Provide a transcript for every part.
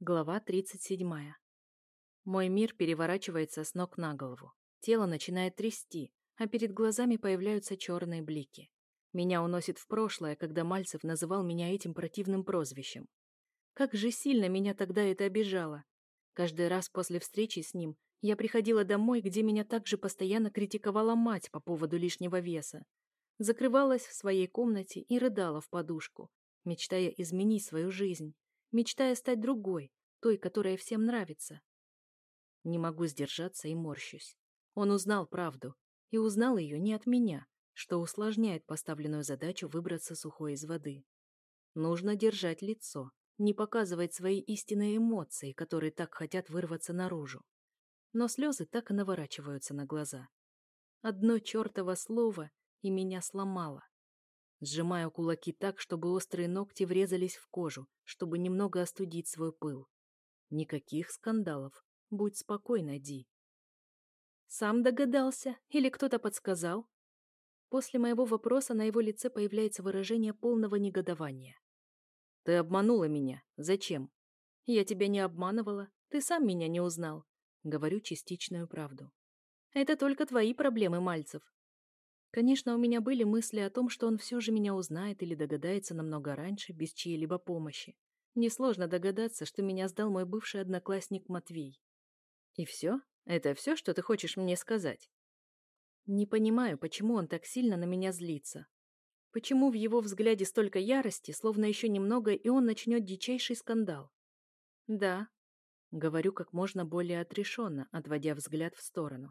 Глава 37. Мой мир переворачивается с ног на голову. Тело начинает трясти, а перед глазами появляются черные блики. Меня уносит в прошлое, когда Мальцев называл меня этим противным прозвищем. Как же сильно меня тогда это обижало. Каждый раз после встречи с ним я приходила домой, где меня также постоянно критиковала мать по поводу лишнего веса. Закрывалась в своей комнате и рыдала в подушку, мечтая изменить свою жизнь, мечтая стать другой, той, которая всем нравится. Не могу сдержаться и морщусь. Он узнал правду, и узнал ее не от меня, что усложняет поставленную задачу выбраться сухой из воды. Нужно держать лицо, не показывать свои истинные эмоции, которые так хотят вырваться наружу. Но слезы так и наворачиваются на глаза. Одно чертово слово, и меня сломало. Сжимаю кулаки так, чтобы острые ногти врезались в кожу, чтобы немного остудить свой пыл. Никаких скандалов. Будь спокойна, Ди. Сам догадался? Или кто-то подсказал? После моего вопроса на его лице появляется выражение полного негодования. Ты обманула меня. Зачем? Я тебя не обманывала. Ты сам меня не узнал. Говорю частичную правду. Это только твои проблемы, Мальцев. Конечно, у меня были мысли о том, что он все же меня узнает или догадается намного раньше, без чьей-либо помощи. Несложно догадаться, что меня сдал мой бывший одноклассник Матвей. И все? Это все, что ты хочешь мне сказать? Не понимаю, почему он так сильно на меня злится. Почему в его взгляде столько ярости, словно еще немного, и он начнет дичайший скандал? Да, говорю как можно более отрешенно, отводя взгляд в сторону.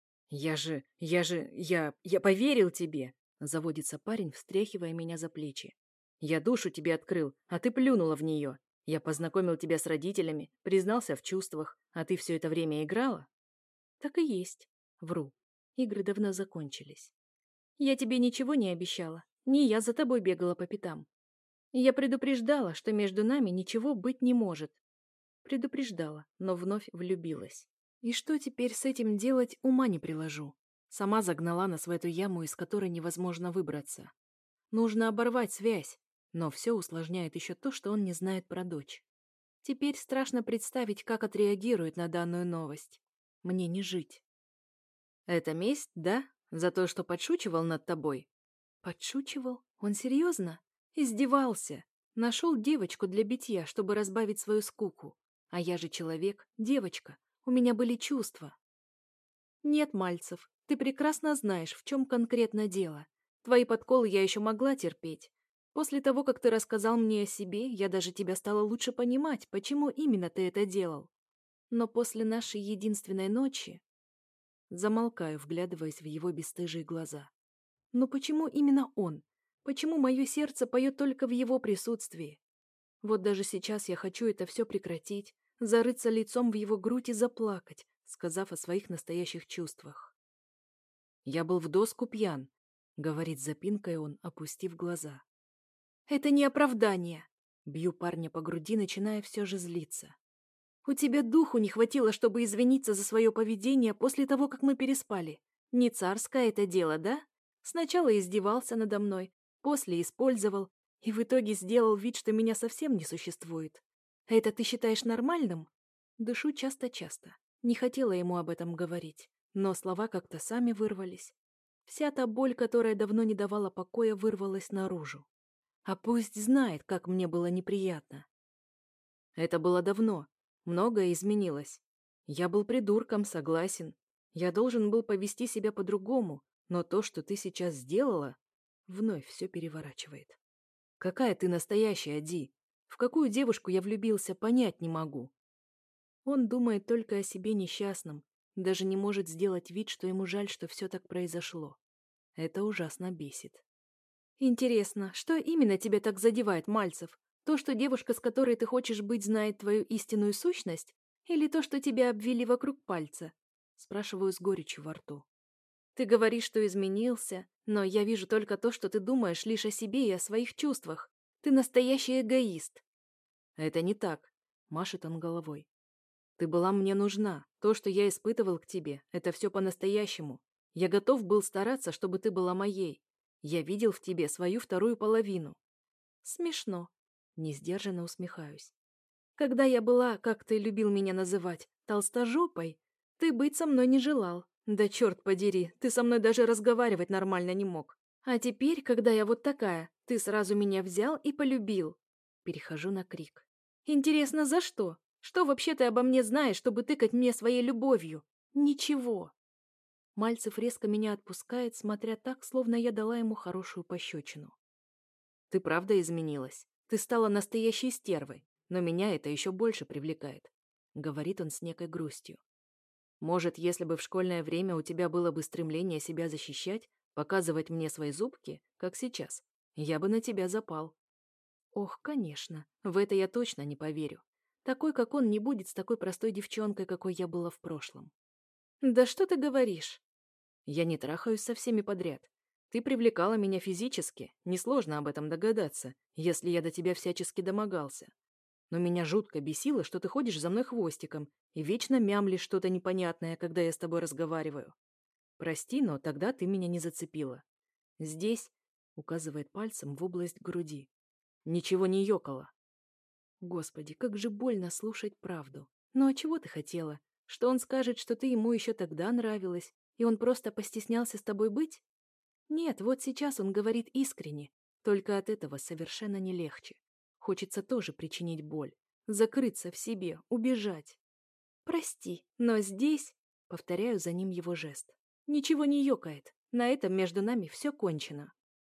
Я поверил тебе, заводится парень, встряхивая меня за плечи. Я душу тебе открыл, а ты плюнула в нее. Я познакомил тебя с родителями, признался в чувствах, а ты все это время играла? Так и есть. Вру. Игры давно закончились. Я тебе ничего не обещала. Не я за тобой бегала по пятам. Я предупреждала, что между нами ничего быть не может. Предупреждала, но вновь влюбилась. И что теперь с этим делать, ума не приложу. Сама загнала нас в эту яму, из которой невозможно выбраться. Нужно оборвать связь, но все усложняет еще то, что он не знает про дочь. Теперь страшно представить, как отреагирует на данную новость. Мне не жить. Это месть, да? За то, что подшучивал над тобой? Подшучивал? Он серьезно? Издевался. Нашел девочку для битья, чтобы разбавить свою скуку. А я же человек, девочка. У меня были чувства. Нет, Мальцев, ты прекрасно знаешь, в чем конкретно дело. Твои подколы я еще могла терпеть. После того, как ты рассказал мне о себе, я даже тебя стала лучше понимать, почему именно ты это делал. Но после нашей единственной ночи... Замолкаю, вглядываясь в его бесстыжие глаза. Но почему именно он? Почему мое сердце поет только в его присутствии? Вот даже сейчас я хочу это все прекратить, зарыться лицом в его грудь и заплакать, сказав о своих настоящих чувствах. «Я был в доску пьян», — говорит с запинкой он, опустив глаза. «Это не оправдание!» Бью парня по груди, начиная все же злиться. «У тебя духу не хватило, чтобы извиниться за свое поведение после того, как мы переспали. Не царское это дело, да? Сначала издевался надо мной, после использовал, и в итоге сделал вид, что меня совсем не существует. Это ты считаешь нормальным?» Дышу часто-часто. Не хотела ему об этом говорить, но слова как-то сами вырвались. Вся та боль, которая давно не давала покоя, вырвалась наружу. А пусть знает, как мне было неприятно. Это было давно. Многое изменилось. Я был придурком, согласен. Я должен был повести себя по-другому, но то, что ты сейчас сделала, вновь все переворачивает. Какая ты настоящая, Ди? В какую девушку я влюбился, понять не могу. Он думает только о себе несчастном, даже не может сделать вид, что ему жаль, что все так произошло. Это ужасно бесит. Интересно, что именно тебя так задевает, Мальцев? То, что девушка, с которой ты хочешь быть, знает твою истинную сущность? Или то, что тебя обвели вокруг пальца? Спрашиваю с горечью во рту. Ты говоришь, что изменился, но я вижу только то, что ты думаешь лишь о себе и о своих чувствах. Ты настоящий эгоист. Это не так, машет он головой. Ты была мне нужна. То, что я испытывал к тебе, это все по-настоящему. Я готов был стараться, чтобы ты была моей. Я видел в тебе свою вторую половину. Смешно. Несдержанно усмехаюсь. Когда я была, как ты любил меня называть, толстожопой, ты быть со мной не желал. Да черт подери, ты со мной даже разговаривать нормально не мог. А теперь, когда я вот такая, ты сразу меня взял и полюбил. Перехожу на крик. Интересно, за что? Что вообще ты обо мне знаешь, чтобы тыкать мне своей любовью? Ничего. Мальцев резко меня отпускает, смотря так, словно я дала ему хорошую пощечину. Ты правда изменилась. Ты стала настоящей стервой, но меня это еще больше привлекает, говорит он с некой грустью. Может, если бы в школьное время у тебя было бы стремление себя защищать, показывать мне свои зубки, как сейчас, я бы на тебя запал. Ох, конечно, в это я точно не поверю. Такой, как он, не будет с такой простой девчонкой, какой я была в прошлом. Да что ты говоришь? Я не трахаюсь со всеми подряд. Ты привлекала меня физически, несложно об этом догадаться, если я до тебя всячески домогался. Но меня жутко бесило, что ты ходишь за мной хвостиком и вечно мямлишь что-то непонятное, когда я с тобой разговариваю. Прости, но тогда ты меня не зацепила. Здесь, указывает пальцем в область груди, ничего не ёкало. Господи, как же больно слушать правду. Ну а чего ты хотела? Что он скажет, что ты ему еще тогда нравилась, и он просто постеснялся с тобой быть? Нет, вот сейчас он говорит искренне, только от этого совершенно не легче. Хочется тоже причинить боль, закрыться в себе, убежать. Прости, но здесь... Повторяю за ним его жест. Ничего не ёкает, на этом между нами все кончено.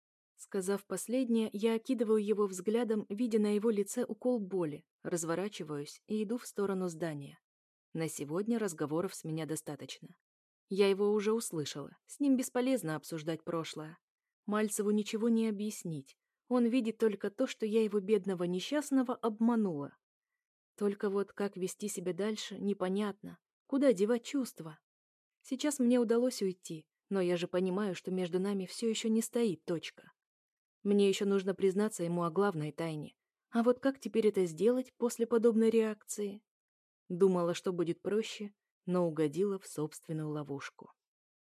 Сказав последнее, я окидываю его взглядом, видя на его лице укол боли, разворачиваюсь и иду в сторону здания. На сегодня разговоров с меня достаточно. Я его уже услышала, с ним бесполезно обсуждать прошлое. Мальцеву ничего не объяснить. Он видит только то, что я его бедного несчастного обманула. Только вот как вести себя дальше, непонятно. Куда девать чувства? Сейчас мне удалось уйти, но я же понимаю, что между нами все еще не стоит точка. Мне еще нужно признаться ему о главной тайне. А вот как теперь это сделать после подобной реакции? Думала, что будет проще, но угодила в собственную ловушку.